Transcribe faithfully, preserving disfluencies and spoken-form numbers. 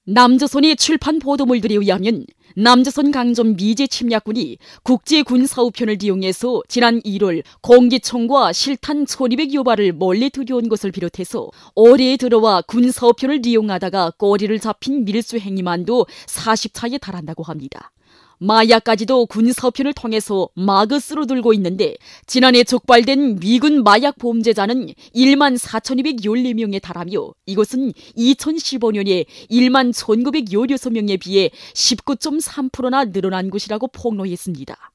남조선이 출판 보도물들에 의하면 남조선 강점 미제 침략군이 국제군사우편을 이용해서 지난 일월 공기총과 실탄 천이백 유발을 멀리 들여온 것을 비롯해서 올해에 들어와 군사우편을 이용하다가 꼬리를 잡힌 밀수 행위만도 사십 차에 달한다고 합니다. 마약까지도 군사우편을 통해서 마그스로 들고 있는데 지난해 적발된 미군 마약 범죄자는 일만 사천이백십사 명에 달하며 이것은 이천십오 년에 일만 천구백십육 명에 비해 십구 점 삼 퍼센트나 늘어난 것이라고 폭로했습니다.